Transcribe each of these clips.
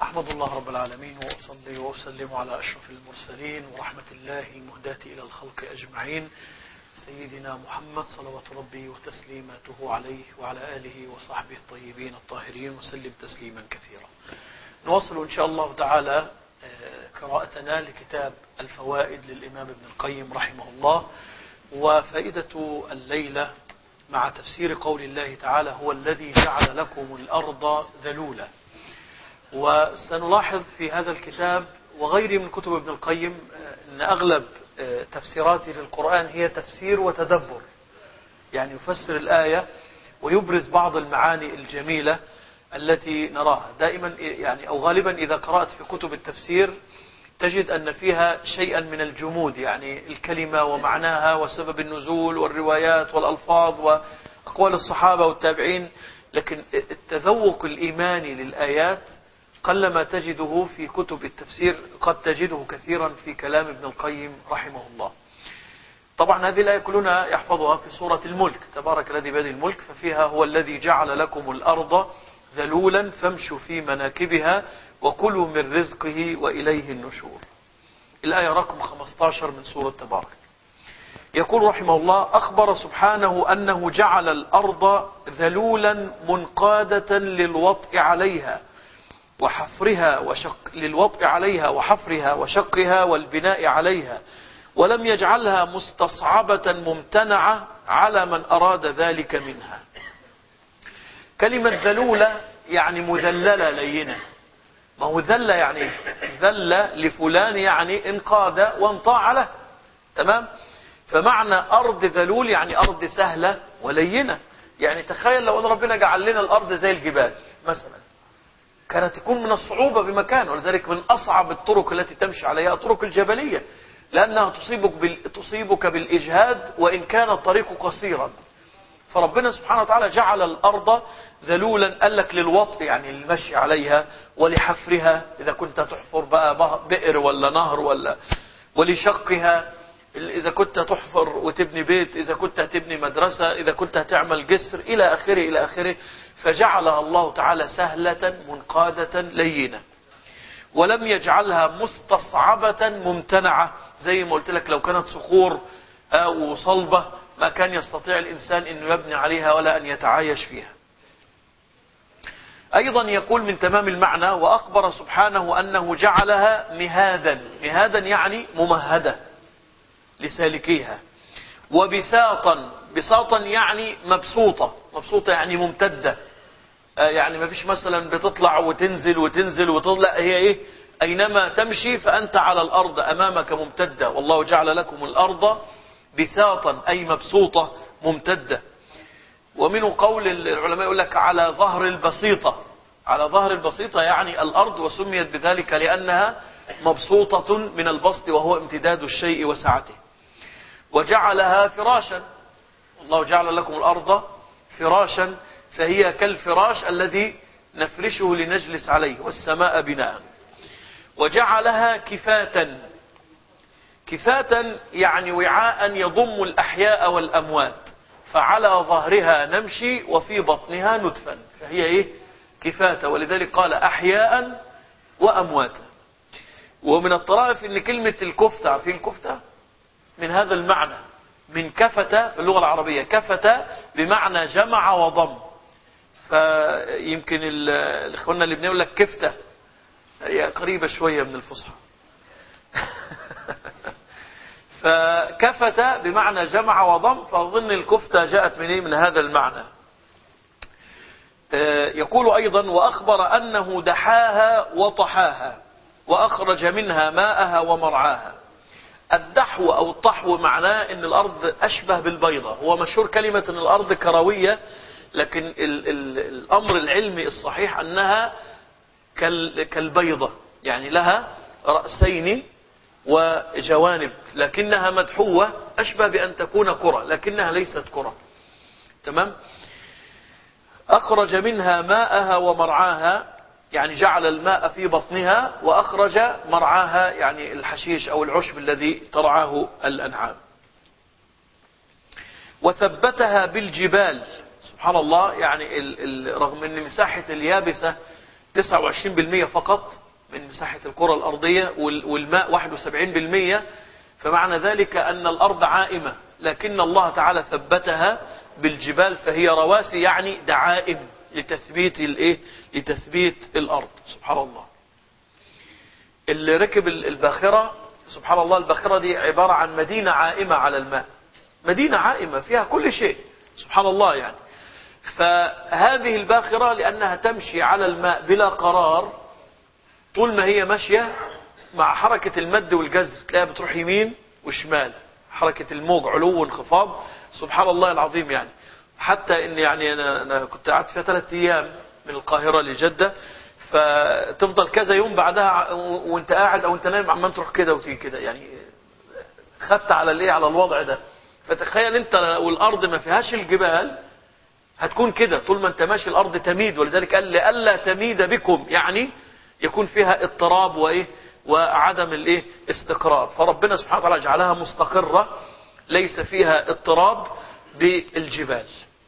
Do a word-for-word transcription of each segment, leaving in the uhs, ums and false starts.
أحمد الله رب العالمين وأصلي وأسلم على أشرف المرسلين ورحمة الله المهداة إلى الخلق أجمعين سيدنا محمد صلوات ربي وتسليماته عليه وعلى آله وصحبه الطيبين الطاهرين وسلم تسليما كثيرا. نواصل إن شاء الله تعالى قراءتنا لكتاب الفوائد للإمام ابن القيم رحمه الله. وفائدة الليلة مع تفسير قول الله تعالى: هو الذي جعل لكم الأرض ذلولا. وسنلاحظ في هذا الكتاب وغيره من كتب ابن القيم أن أغلب تفسيراته للقرآن هي تفسير وتدبر، يعني يفسر الآية ويبرز بعض المعاني الجميلة التي نراها دائما، يعني أو غالبا إذا قرأت في كتب التفسير تجد أن فيها شيئا من الجمود، يعني الكلمة ومعناها وسبب النزول والروايات والألفاظ وأقوال الصحابة والتابعين، لكن التذوق الإيماني للآيات قلما تجده في كتب التفسير، قد تجده كثيرا في كلام ابن القيم رحمه الله. طبعا هذه الآية كلنا يحفظها في سورة الملك: تبارك الذي بيده الملك، ففيها هو الذي جعل لكم الأرض ذلولا فامشوا في مناكبها وكلوا من رزقه وإليه النشور. الآية رقم خمسة عشر من سورة تبارك. يقول رحمه الله: أخبر سبحانه أنه جعل الأرض ذلولا منقادة للوطء عليها وحفرها وشق للوطء عليها وحفرها وشقها والبناء عليها، ولم يجعلها مستصعبة ممتنعة على من أراد ذلك منها. كلمة ذلولة يعني مذللة لينة. ما هو ذل يعني ذل لفلان يعني انقاد وانطاع له، تمام؟ فمعنى أرض ذلول يعني أرض سهلة ولينة. يعني تخيل لو أن ربنا جعل لنا الأرض زي الجبال مثلا، كانت تكون من الصعوبة بمكان، ولذلك من أصعب الطرق التي تمشي عليها الطرق الجبلية، لأنها تصيبك, بال... تصيبك بالإجهاد وإن كان الطريق قصيرا. فربنا سبحانه وتعالى جعل الأرض ذلولا، قال لك للوطء يعني المشي عليها، ولحفرها إذا كنت تحفر بقى بئر ولا نهر، ولا ولشقها إذا كنت تحفر وتبني بيت، إذا كنت هتبني مدرسة، إذا كنت هتعمل جسر، إلى آخره إلى آخره. فجعلها الله تعالى سهلة منقادة لينة، ولم يجعلها مستصعبة ممتنعة. زي ما قلت لك لو كانت صخور أو صلبة ما كان يستطيع الإنسان أنه يبني عليها ولا أن يتعايش فيها. أيضا يقول من تمام المعنى: وأخبر سبحانه أنه جعلها مهادا. مهادا يعني ممهدة لسالكيها. وبساطا، بساطا يعني مبسوطة، مبسوطة يعني ممتدة، يعني ما فيش مثلا بتطلع وتنزل وتنزل وتطلع، هي ايه؟ أينما تمشي فأنت على الأرض أمامك ممتدة. والله جعل لكم الأرض بساطا أي مبسوطة ممتدة. ومنه قول العلماء يقول لك على ظهر البسيطة. على ظهر البسيطة يعني الأرض، وسميت بذلك لأنها مبسوطة من البسط وهو امتداد الشيء وسعته. وجعلها فراشا. الله جعل لكم الأرض فراشا، فهي كالفراش الذي نفرشه لنجلس عليه، والسماء بناء. وجعلها كفاتا. كفاتا يعني وعاء يضم الأحياء والأموات، فعلى ظهرها نمشي وفي بطنها ندفن، فهي إيه؟ كفاتا. ولذلك قال أحياء وأمواتا. ومن الطرائف إن كلمة الكفتة في الكفتة من هذا المعنى، من كفة في اللغة العربية. كفة بمعنى جمع وضم، فيمكن الإخواننا اللي بنقول لك كفتة هي قريبة شوية من الفصحى. فكفة بمعنى جمع وضم، فأظن الكفتة جاءت من إيه؟ من هذا المعنى. يقول أيضا: وأخبر أنه دحاها وطحاها وأخرج منها ماءها ومرعاها. الدحو أو الطحو معناه أن الأرض أشبه بالبيضة. هو مشهور كلمة أن الأرض كروية، لكن ال ال الأمر العلمي الصحيح أنها كالبيضة، يعني لها رأسين وجوانب، لكنها مدحوة، أشبه بأن تكون كرة لكنها ليست كرة، تمام؟ أخرج منها ماءها ومرعاها، يعني جعل الماء في بطنها، وأخرج مرعاها يعني الحشيش أو العشب الذي ترعاه الأنعام. وثبتها بالجبال. سبحان الله، يعني ال ال رغم أن مساحة اليابسة تسعة وعشرين بالمئة فقط من مساحة الكرة الأرضية، والماء واحد وسبعين بالمئة. فمعنى ذلك أن الأرض عائمة، لكن الله تعالى ثبتها بالجبال، فهي رواسي يعني دعائم لتثبيت الايه لتثبيت الأرض. سبحان الله. اللي ركب الباخرة، سبحان الله، الباخرة دي عبارة عن مدينة عائمة على الماء، مدينة عائمة فيها كل شيء، سبحان الله يعني. فهذه الباخرة لأنها تمشي على الماء بلا قرار، طول ما هي ماشية مع حركة المد والجزر تلاقيها بتروح يمين وشمال، حركة الموج علو وانخفاض، سبحان الله العظيم يعني. حتى ان يعني انا, أنا كنت قعدت فيها ثلاث ايام من القاهرة لجدة، فتفضل كذا يوم بعدها وانت قاعد او انت نايم عمال تروح كده وتيجي كده، يعني خدت على الايه على الوضع ده. فتخيل انت والارض ما فيهاش الجبال هتكون كده طول ما انت ماشي، الارض تميد، ولذلك قال لألا تميد بكم، يعني يكون فيها اضطراب وايه وعدم الايه استقرار. فربنا سبحانه وتعالى جعلها مستقرة ليس فيها اضطراب بالجبال.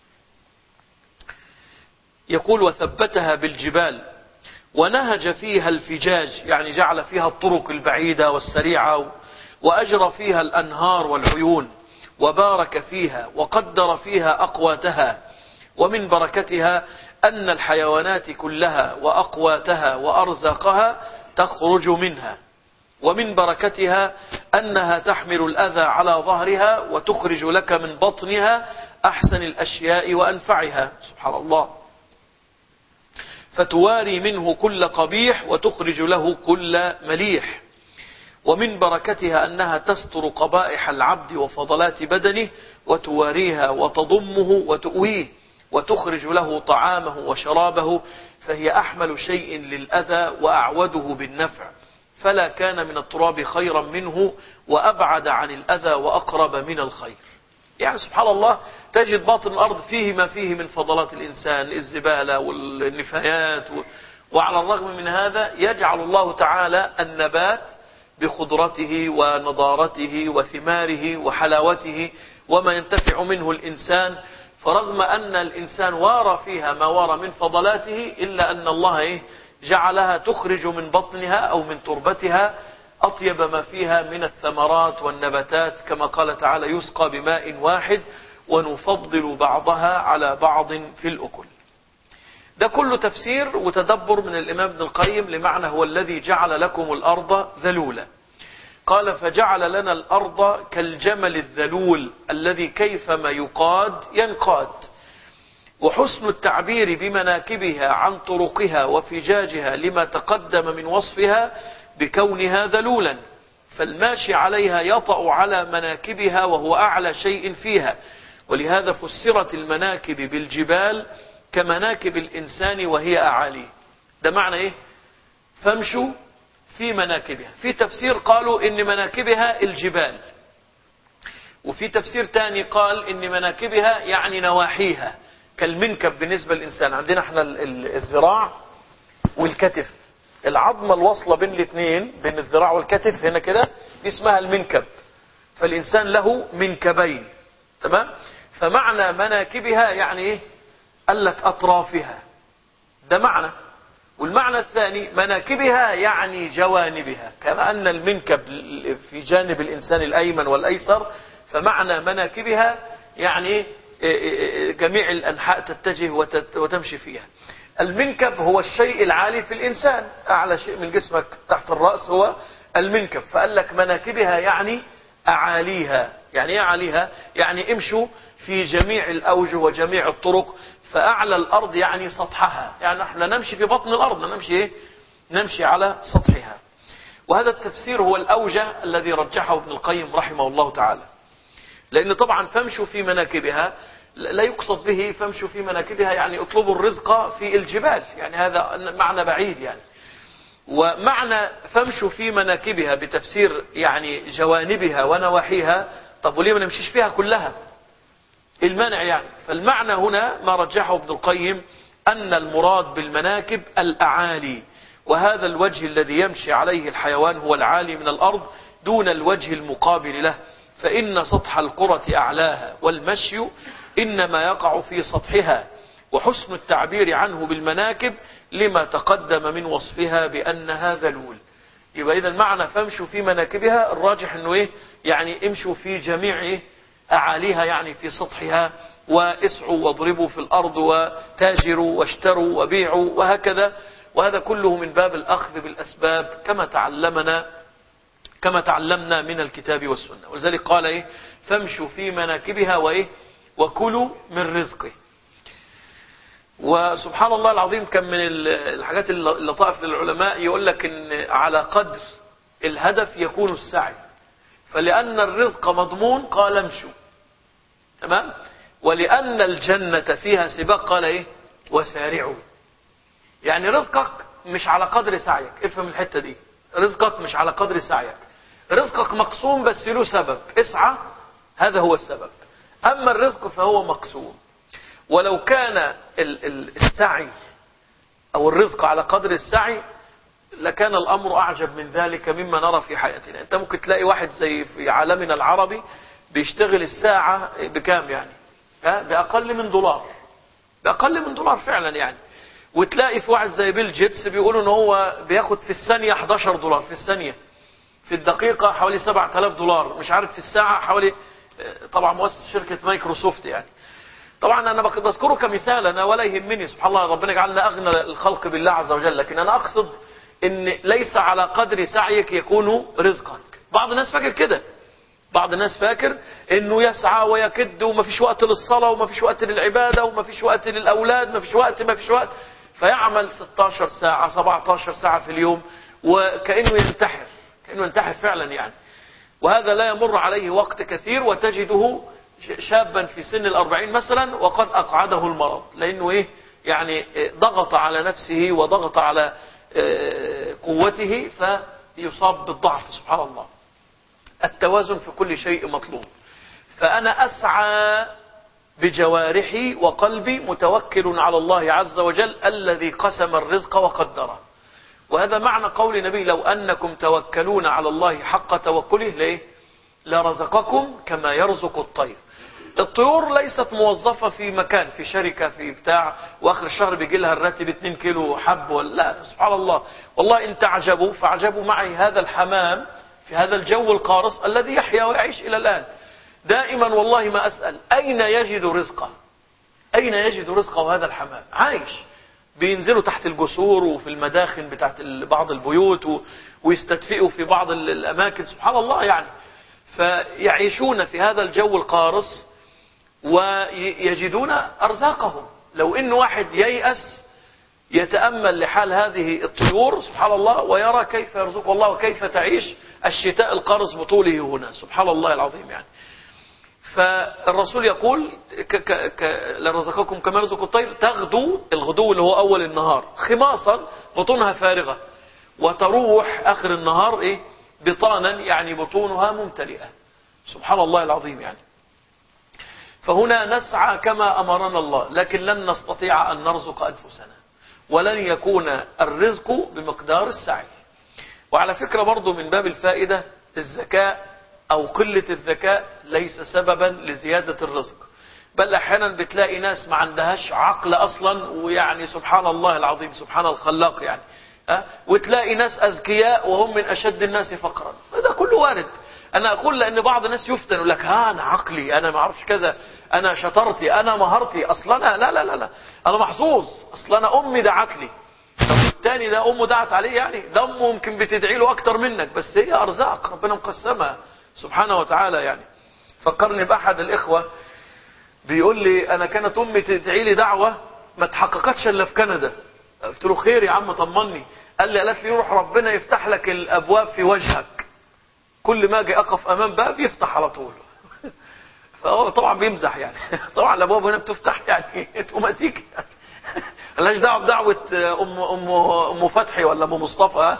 يقول وثبتها بالجبال ونهج فيها الفجاج، يعني جعل فيها الطرق البعيدة والسريعة، وأجرى فيها الأنهار والعيون، وبارك فيها وقدر فيها أقواتها. ومن بركتها أن الحيوانات كلها وأقواتها وأرزاقها تخرج منها. ومن بركتها أنها تحمل الأذى على ظهرها وتخرج لك من بطنها أحسن الأشياء وأنفعها، سبحان الله. فتواري منه كل قبيح وتخرج له كل مليح. ومن بركتها أنها تستر قبائح العبد وفضلات بدنه وتواريها وتضمه وتؤويه، وتخرج له طعامه وشرابه، فهي أحمل شيء للأذى وأعوده بالنفع، فلا كان من التراب خيرا منه وأبعد عن الأذى وأقرب من الخير. يعني سبحان الله تجد باطن الأرض فيه ما فيه من فضلات الإنسان، الزبالة والنفايات، وعلى الرغم من هذا يجعل الله تعالى النبات بخضرته ونضارته وثماره وحلاوته وما ينتفع منه الإنسان. فرغم أن الإنسان وارى فيها ما وارى من فضلاته، إلا أن الله إيه جعلها تخرج من بطنها أو من تربتها أطيب ما فيها من الثمرات والنباتات، كما قال تعالى يسقى بماء واحد ونفضل بعضها على بعض في الأكل. ده كله تفسير وتدبر من الإمام ابن القيم لمعنى هو الذي جعل لكم الأرض ذلولا. قال فجعل لنا الأرض كالجمل الذلول الذي كيفما يقاد ينقاد. وحسن التعبير بمناكبها عن طرقها وفجاجها لما تقدم من وصفها بكونها ذلولا، فالماشي عليها يطأ على مناكبها وهو أعلى شيء فيها. ولهذا فسرت المناكب بالجبال كمناكب الإنسان وهي أعاليه. ده معنى إيه؟ فامشوا في مناكبها. في تفسير قالوا إن مناكبها الجبال، وفي تفسير تاني قال إن مناكبها يعني نواحيها كالمنكب بالنسبة للإنسان. عندنا احنا الذراع والكتف، العظمة الوصلة بين الاثنين بين الذراع والكتف هنا كده دي اسمها المنكب، فالإنسان له منكبين، تمام؟ فمعنى مناكبها يعني ايه؟ قال لك أطرافها، ده معنى. والمعنى الثاني مناكبها يعني جوانبها، كما أن المنكب في جانب الإنسان الأيمن والأيسر، فمعنى مناكبها يعني جميع الأنحاء تتجه وتمشي فيها. المنكب هو الشيء العالي في الإنسان، أعلى شيء من جسمك تحت الرأس هو المنكب، فقال لك مناكبها يعني أعاليها. يعني ايه أعاليها؟ يعني امشوا في جميع الأوجه وجميع الطرق. فأعلى الأرض يعني سطحها، يعني احنا نمشي في بطن الأرض، نمشي ايه؟ نمشي على سطحها. وهذا التفسير هو الأوجه الذي رجحه ابن القيم رحمه الله تعالى، لأن طبعا فامشوا في مناكبها لا يقصد به فامشوا في مناكبها يعني اطلبوا الرزق في الجبال، يعني هذا معنى بعيد يعني. ومعنى فامشوا في مناكبها بتفسير يعني جوانبها ونواحيها، طب وليه ما نمشيش فيها كلها؟ المانع يعني. فالمعنى هنا ما رجحه ابن القيم أن المراد بالمناكب الأعالي، وهذا الوجه الذي يمشي عليه الحيوان هو العالي من الأرض دون الوجه المقابل له، فإن سطح القرة أعلاها، والمشي إنما يقع في سطحها، وحسن التعبير عنه بالمناكب لما تقدم من وصفها بأنها ذلول. يبقى إذا المعنى فامشوا في مناكبها، الراجح أنه إيه؟ يعني امشوا في جميع إيه؟ أعاليها، يعني في سطحها، واسعوا واضربوا في الأرض وتاجروا واشتروا وبيعوا وهكذا. وهذا كله من باب الأخذ بالأسباب كما تعلمنا كما تعلمنا من الكتاب والسنة. ولذلك قال إيه؟ فامشوا في مناكبها وإيه؟ وكلوا من رزقه. وسبحان الله العظيم كم من الحاجات اللطائف للعلماء يقول لك إن على قدر الهدف يكون السعي، فلأن الرزق مضمون قال امشوا، تمام، ولأن الجنة فيها سباق قال إيه؟ وسارعوا. يعني رزقك مش على قدر سعيك، افهم الحتة دي، رزقك مش على قدر سعيك، رزقك مقسوم بس له سبب، اسعى، هذا هو السبب. أما الرزق فهو مقسوم، ولو كان السعي أو الرزق على قدر السعي لكان الأمر أعجب من ذلك مما نرى في حياتنا. أنت ممكن تلاقي واحد زي في عالمنا العربي بيشتغل الساعة بكام يعني؟ بأقل من دولار، بأقل من دولار فعلا يعني. وتلاقي في واحد زي بيل جيتس بيقولوا ان هو بياخد في الثانية احداشر دولار في الثانية، في الدقيقة حوالي سبعة آلاف دولار، مش عارف في الساعة حوالي، طبعا مؤسس شركة مايكروسوفت يعني. طبعا انا بذكره كمثال انا ولا يهمني، سبحان الله ربنا يجعلنا اغنى الخلق بالله عز وجل، لكن انا اقصد ان ليس على قدر سعيك يكون رزقك. بعض الناس فاكر كده، بعض الناس فاكر انه يسعى ويكد ومفيش وقت للصلاة ومفيش وقت للعبادة ومفيش وقت للاولاد، مفيش وقت مفيش وقت فيعمل ستاشر ساعة سبعتاشر ساعة في اليوم وكأنه ينتحر، كأنه ينتحر فعلا يعني. وهذا لا يمر عليه وقت كثير وتجده شابا في سن الأربعين مثلا وقد أقعده المرض، لأنه إيه؟ يعني ضغط على نفسه وضغط على قوته فيصاب بالضعف. سبحان الله، التوازن في كل شيء مطلوب. فأنا أسعى بجوارحي وقلبي متوكل على الله عز وجل الذي قسم الرزق وقدره. وهذا معنى قول النبي لو أنكم توكلون على الله حق توكله ليه؟ لرزقكم كما يرزق الطير. الطيور ليست موظفة في مكان، في شركة، في بتاع، وآخر الشهر بيجي لها الراتب اتنين كيلو حب ولا لا. سبحان الله، والله إن تعجبوا فاعجبوا معي هذا الحمام في هذا الجو القارص الذي يحيا ويعيش إلى الآن. دائما والله ما أسأل أين يجد رزقه، أين يجد رزقه هذا الحمام؟ عايش، بينزلوا تحت الجسور وفي المداخن بتاعت بعض البيوت ويستدفئوا في بعض الأماكن. سبحان الله يعني، فيعيشون في هذا الجو القارص ويجدون أرزاقهم. لو إن واحد ييأس يتأمل لحال هذه الطيور سبحان الله ويرى كيف يرزق الله وكيف تعيش الشتاء القارص بطوله هنا. سبحان الله العظيم يعني. فالرسول يقول ك ك ك لرزقكم كما يرزق الطير تغدو، الغدو اللي هو أول النهار، خماصا بطونها فارغة، وتروح آخر النهار إيه؟ بطانا، يعني بطونها ممتلئة. سبحان الله العظيم يعني. فهنا نسعى كما أمرنا الله، لكن لن نستطيع أن نرزق أنفسنا، ولن يكون الرزق بمقدار السعي. وعلى فكرة برضو من باب الفائدة، الذكاء أو قلة الذكاء ليس سببا لزيادة الرزق، بل أحيانا بتلاقي ناس ما عندهاش عقل أصلا، ويعني سبحان الله العظيم سبحان الخلاق يعني، أه؟ وتلاقي ناس أذكياء وهم من أشد الناس فقرا. هذا كله وارد. أنا أقول لأن بعض الناس يفتن يقول لك ها أنا عقلي، أنا ما أعرفش كذا، أنا شطرتي، أنا مهارتي، أصلا أنا لا لا لا لا أنا محظوظ، أصلا أنا أمي دعت لي. الثاني ده أمه دعت عليه، يعني ده أمه ممكن بتدعي له أكتر منك، بس هي أرزاق ربنا مقسمها سبحانه وتعالى يعني. فكرني بأحد الإخوة بيقول لي أنا كانت أمي تدعي لي دعوة ما تحققتش إلا في كندا. قلت له خير يا عم طمني. قال لي قالت لي روح ربنا يفتح لك الأبواب في وجهك، كل ما اجي أقف أمام باب يفتح على طول. فهو طبعا بيمزح يعني. طبعا الأبواب هنا بتفتح يعني اوتوماتيك، ملهاش دعوة بدعوة أم أم أم فتحي ولا أم مصطفى.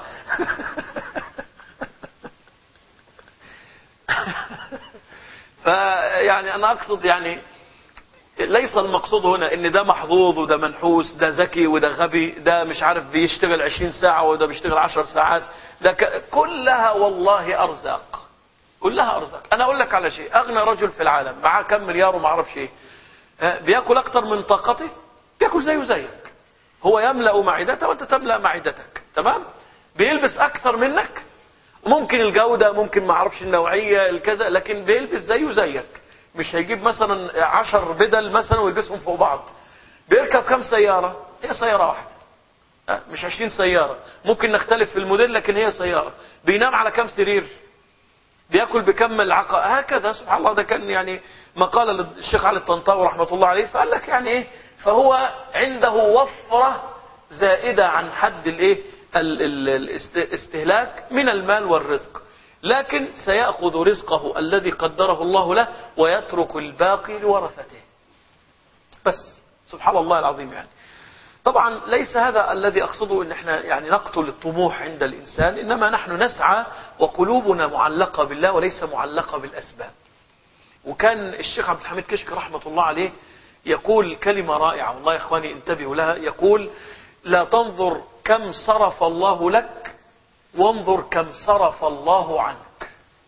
فيعني أنا أقصد يعني ليس المقصود هنا ان ده محظوظ وده منحوس، ده ذكي وده غبي، ده مش عارف بيشتغل عشرين ساعة وده بيشتغل عشر ساعات، ده ك... كلها والله أرزاق، كلها أرزاق. أنا أقول لك على شيء، أغنى رجل في العالم معاه كم مليار وما أعرفش إيه، بيأكل أكتر من طاقته، بياكل زيه زيك، هو يملأ معدته وانت تملأ معدتك، تمام؟ بيلبس اكثر منك، ممكن الجودة، ممكن ما اعرفش النوعية الكذا، لكن بيلبس زيه زيك. مش هيجيب مثلا عشر بدل مثلا ويلبسهم فوق بعض. بيركب كم سيارة؟ هي سيارة واحدة، مش عشرين سيارة. ممكن نختلف في الموديل لكن هي سيارة. بينام على كم سرير؟ بياكل بكم ملعقة؟ هكذا سبحان الله. ده كان يعني مقالة للشيخ علي الطنطاوي رحمة الله عليه، فقال لك يعني ايه، فهو عنده وفرة زائدة عن حد الايه الاستهلاك من المال والرزق، لكن سيأخذ رزقه الذي قدره الله له ويترك الباقي لورثته بس. سبحان الله العظيم. يعني طبعا ليس هذا الذي أقصده ان احنا يعني نقتل الطموح عند الإنسان، إنما نحن نسعى وقلوبنا معلقة بالله وليس معلقة بالأسباب. وكان الشيخ عبد الحميد كشك رحمة الله عليه يقول كلمة رائعة والله يا إخواني انتبهوا لها، يقول: لا تنظر كم صرف الله لك، وانظر كم صرف الله عنك.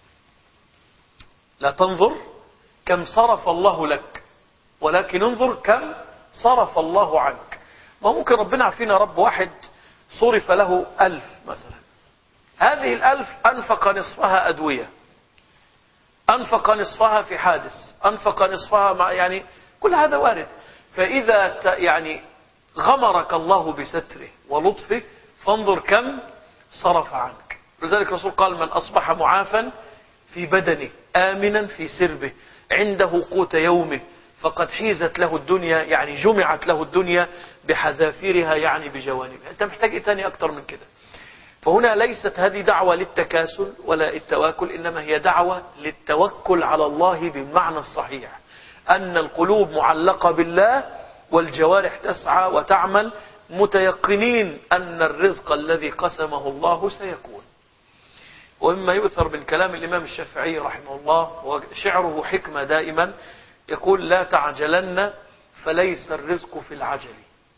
لا تنظر كم صرف الله لك، ولكن انظر كم صرف الله عنك. ما ممكن ربنا عارفين رب واحد صرف له ألف مثلا، هذه الألف أنفق نصفها أدوية، أنفق نصفها في حادث، أنفق نصفها مع يعني كل هذا وارد. فإذا يعني غمرك الله بستره ولطفه فانظر كم صرف عنك. لذلك الرسول قال: من أصبح معافا في بدنه آمنا في سربه عنده قوت يومه فقد حيزت له الدنيا، يعني جمعت له الدنيا بحذافيرها، يعني بجوانبها. أنت محتاج إيه تاني أكتر من كده؟ فهنا ليست هذه دعوة للتكاسل ولا التواكل، إنما هي دعوة للتوكل على الله بالمعنى الصحيح، أن القلوب معلقة بالله والجوارح تسعى وتعمل متيقنين أن الرزق الذي قسمه الله سيكون. ومما يؤثر من كلام الإمام الشافعي رحمه الله، وشعره حكمة دائما، يقول: لا تعجلن فليس الرزق في العجل.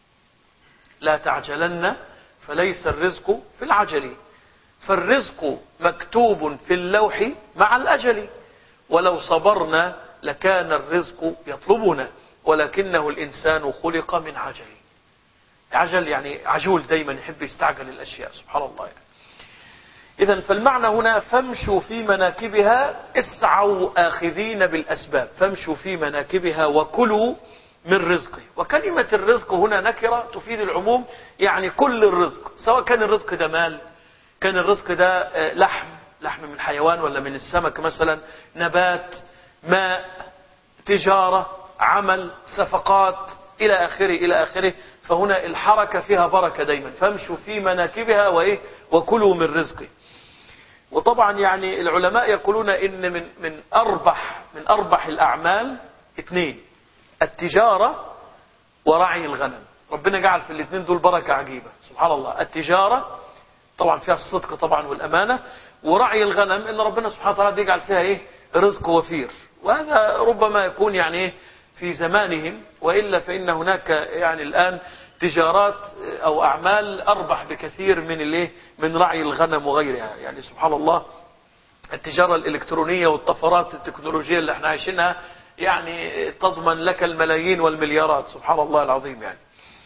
لا تعجلن فليس الرزق في العجل، فالرزق مكتوب في اللوح مع الأجل، ولو صبرنا لكان الرزق يطلبنا، ولكنه الإنسان خلق من عجل. عجل يعني عجول، دايما يحب يستعجل الأشياء، سبحان الله يعني. إذن فالمعنى هنا: فامشوا في مناكبها، اسعوا آخذين بالأسباب، فامشوا في مناكبها وكلوا من رزقه. وكلمة الرزق هنا نكرة تفيد العموم، يعني كل الرزق، سواء كان الرزق ده مال، كان الرزق ده لحم، لحم من حيوان ولا من السمك مثلا، نبات، ماء، تجارة، عمل، صفقات، إلى آخره إلى آخره. فهنا الحركة فيها بركة دايما، فامشوا في مناكبها وإيه وكلوا من رزقه. وطبعا يعني العلماء يقولون إن من من أربح من أربح الأعمال اثنين: التجارة ورعي الغنم. ربنا جعل في الاثنين دول بركة عجيبة، سبحان الله. التجارة طبعا فيها الصدق طبعا والأمانة، ورعي الغنم إن ربنا سبحانه وتعالى بيجعل فيها إيه رزق وفير. وهذا ربما يكون يعني إيه في زمانهم، وإلا فإن هناك يعني الآن تجارات أو أعمال أربح بكثير من الايه من رعي الغنم وغيرها. يعني سبحان الله، التجارة الإلكترونية والطفرات التكنولوجية اللي احنا عايشينها يعني تضمن لك الملايين والمليارات، سبحان الله العظيم. يعني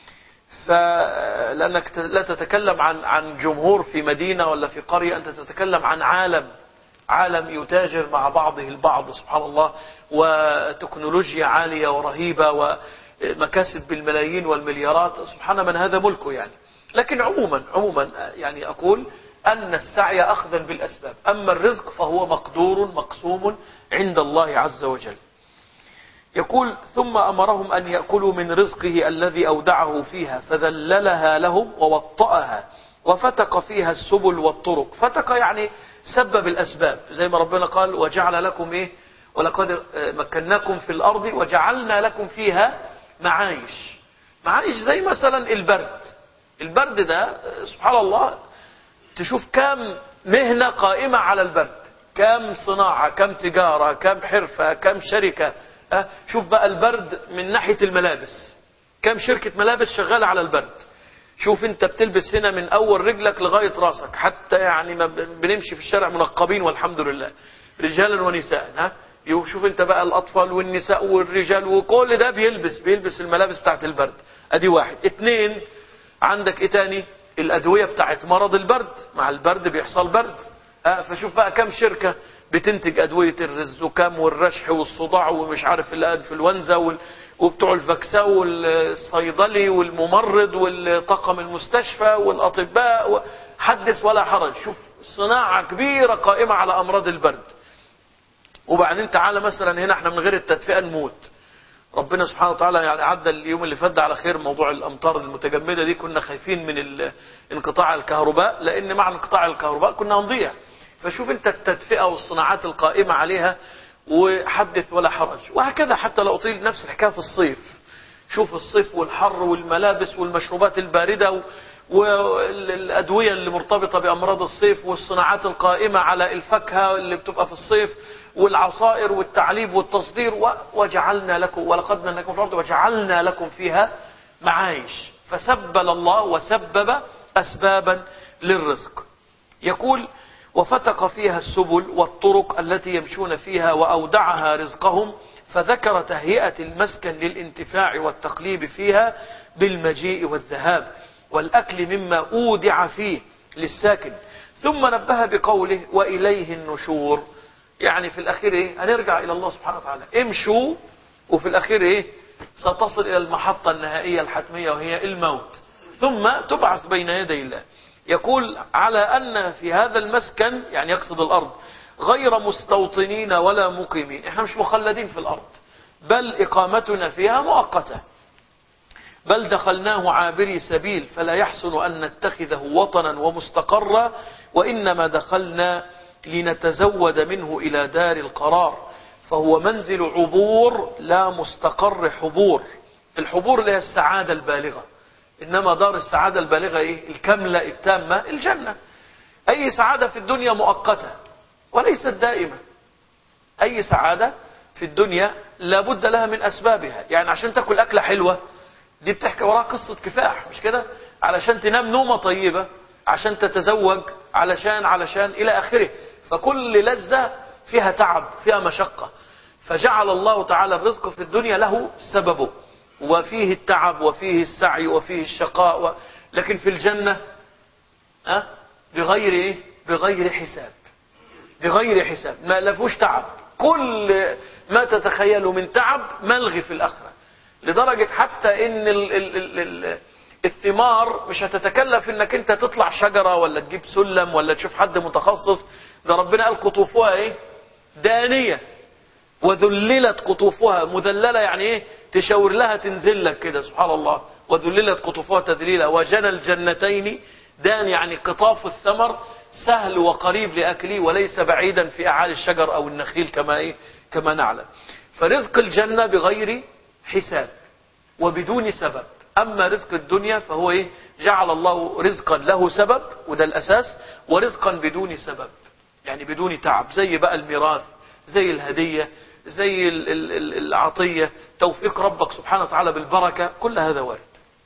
فلأنك لا تتكلم عن عن جمهور في مدينة ولا في قرية، أنت تتكلم عن عالم عالم يتاجر مع بعضه البعض، سبحان الله، وتكنولوجيا عالية ورهيبة ومكاسب بالملايين والمليارات، سبحان من هذا ملكه يعني. لكن عموما عموما يعني أقول أن السعي أخذا بالأسباب، أما الرزق فهو مقدور مقسوم عند الله عز وجل. يقول: ثم أمرهم أن يأكلوا من رزقه الذي أودعه فيها فذللها لهم ووطأها وفتق فيها السبل والطرق. فتق يعني سبب الأسباب، زي ما ربنا قال: وجعل لكم إيه ولقد مكناكم في الأرض وجعلنا لكم فيها معايش. معايش زي مثلا البرد. البرد ده سبحان الله تشوف كم مهنة قائمة على البرد، كم صناعة، كم تجارة، كم حرفة، كم شركة. أه؟ شوف بقى البرد من ناحية الملابس، كم شركة ملابس شغالة على البرد. شوف انت بتلبس هنا من اول رجلك لغاية راسك، حتى يعني ما بنمشي في الشارع منقبين والحمد لله، رجالا ونساء. ها شوف انت بقى الاطفال والنساء والرجال وكل ده بيلبس بيلبس الملابس بتاعت البرد. ادي واحد. اتنين، عندك ايه تاني؟ الادوية بتاعت مرض البرد، مع البرد بيحصل برد. اه فشوف بقى كم شركة بتنتج ادوية الزكام والرشح والصداع ومش عارف الانفلونزا وال... وبتوع الفاكسا والصيدلي والممرض والطاقم المستشفى والاطباء و... حدث ولا حرج. شوف صناعة كبيرة قائمة على امراض البرد. وبعدين تعالى مثلا هنا احنا من غير التدفئة نموت. ربنا سبحانه وتعالى يعني عدى اليوم اللي فات على خير موضوع الامطار المتجمدة دي. كنا خايفين من انقطاع الكهرباء، لان مع انقطاع الكهرباء كنا هنضيع. فشوف انت التدفئة والصناعات القائمة عليها وحدث ولا حرج. وهكذا حتى لو أطيل نفس الحكاية في الصيف. شوف الصيف والحر والملابس والمشروبات الباردة والأدوية اللي مرتبطة بأمراض الصيف والصناعات القائمة على الفاكهة اللي بتبقى في الصيف والعصائر والتعليب والتصدير. وجعلنا لكم ولقد منكم في الأرض وجعلنا لكم فيها معايش. فسبل الله وسبب أسبابا للرزق. يقول وفتق فيها السبل والطرق التي يمشون فيها وأودعها رزقهم، فذكر تهيئة المسكن للانتفاع والتقليب فيها بالمجيء والذهاب والأكل مما أودع فيه للساكن. ثم نبه بقوله وإليه النشور، يعني في الأخير إيه؟ هنرجع إلى الله سبحانه وتعالى. امشوا وفي الأخير إيه؟ ستصل إلى المحطة النهائية الحتمية وهي الموت، ثم تبعث بين يدي الله. يقول على أن في هذا المسكن، يعني يقصد الأرض، غير مستوطنين ولا مقيمين. احنا مش مخلدين في الأرض، بل إقامتنا فيها مؤقتة. بل دخلناه عابري سبيل فلا يحسن أن نتخذه وطنا ومستقرا، وإنما دخلنا لنتزود منه إلى دار القرار، فهو منزل عبور لا مستقر حبور. الحبور اللي هي السعادة البالغة، إنما دار السعادة البالغة إيه؟ الكاملة التامة الجنة. أي سعادة في الدنيا مؤقتة وليست دائمة. أي سعادة في الدنيا لابد لها من أسبابها. يعني عشان تأكل أكلة حلوة دي بتحكي وراها قصة كفاح، مش كده؟ علشان تنام نومة طيبة، عشان تتزوج، علشان علشان إلى آخره. فكل لذة فيها تعب، فيها مشقة. فجعل الله تعالى الرزق في الدنيا له سببه، وفيه التعب وفيه السعي وفيه الشقاء و... لكن في الجنة أه؟ بغير إيه؟ بغير حساب. بغير حساب، ما لفوش تعب. كل ما تتخيل من تعب ملغي في الآخرة. لدرجة حتى ان ال ال ال ال الثمار مش هتتكلف انك انت تطلع شجرة ولا تجيب سلم ولا تشوف حد متخصص. ده ربنا قال قطوفها ايه؟ دانية. وذللت قطوفها مذللة، يعني ايه؟ تشاور لها تنزل لك كده، سبحان الله. وذللت قطوفها تذليلا وجنى الجنتين دان، يعني قطاف الثمر سهل وقريب لأكله وليس بعيدا في أعالي الشجر أو النخيل كما ايه؟ كما نعلم. فرزق الجنة بغير حساب وبدون سبب. أما رزق الدنيا فهو إيه؟ جعل الله رزقا له سبب، وده الأساس، ورزقا بدون سبب، يعني بدون تعب. زي بقى الميراث، زي الهدية، زي العطية، توفيق ربك سبحانه وتعالى بالبركة، كل هذا وارد.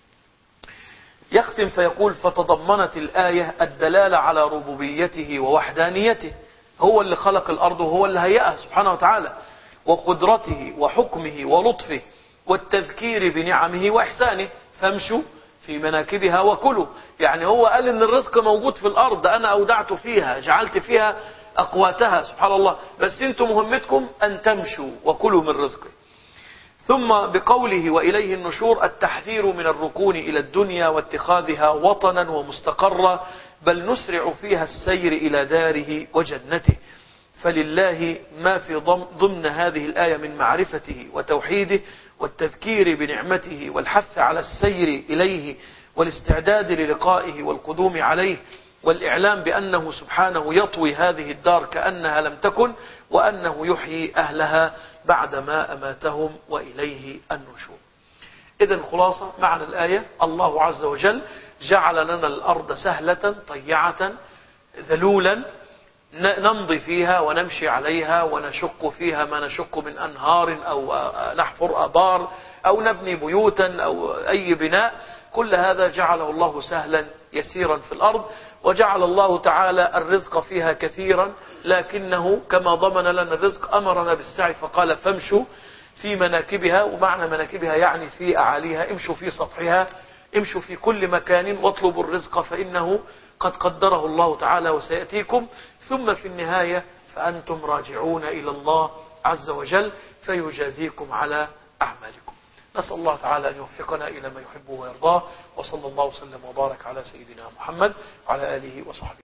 يختم فيقول فتضمنت الآية الدلالة على ربوبيته ووحدانيته. هو اللي خلق الأرض وهو اللي هيئها سبحانه وتعالى، وقدرته وحكمه ولطفه، والتذكير بنعمه وإحسانه. فامشوا في مناكبها وكلوا. يعني هو قال ان الرزق موجود في الأرض، أنا أودعت فيها، جعلت فيها أقواتها، سبحان الله، بس انتم مهمتكم أن تمشوا وكلوا من رزقه. ثم بقوله وإليه النشور التحذير من الركون إلى الدنيا واتخاذها وطنا ومستقرا، بل نسرع فيها السير إلى داره وجنته. فلله ما في ضمن هذه الآية من معرفته وتوحيده والتذكير بنعمته والحث على السير إليه والاستعداد للقائه والقدوم عليه، والإعلام بأنه سبحانه يطوي هذه الدار كأنها لم تكن، وأنه يحيي أهلها بعدما أماتهم وإليه النشور. إذن خلاصة معنى الآية: الله عز وجل جعل لنا الأرض سهلة طيعة ذلولا نمضي فيها ونمشي عليها ونشق فيها ما نشق من أنهار أو نحفر أبار أو نبني بيوتا أو أي بناء. كل هذا جعله الله سهلا يسيرا في الأرض، وجعل الله تعالى الرزق فيها كثيرا، لكنه كما ضمن لنا الرزق أمرنا بالسعي فقال فامشوا في مناكبها، ومعنى مناكبها يعني في أعاليها، امشوا في سطحها، امشوا في كل مكان واطلبوا الرزق فإنه قد قدره الله تعالى وسيأتيكم. ثم في النهاية فأنتم راجعون إلى الله عز وجل فيجازيكم على أعمالكم. نسأل الله تعالى أن يوفقنا إلى ما يحبه ويرضاه، وصلى الله وسلم وبارك على سيدنا محمد وعلى آله وصحبه.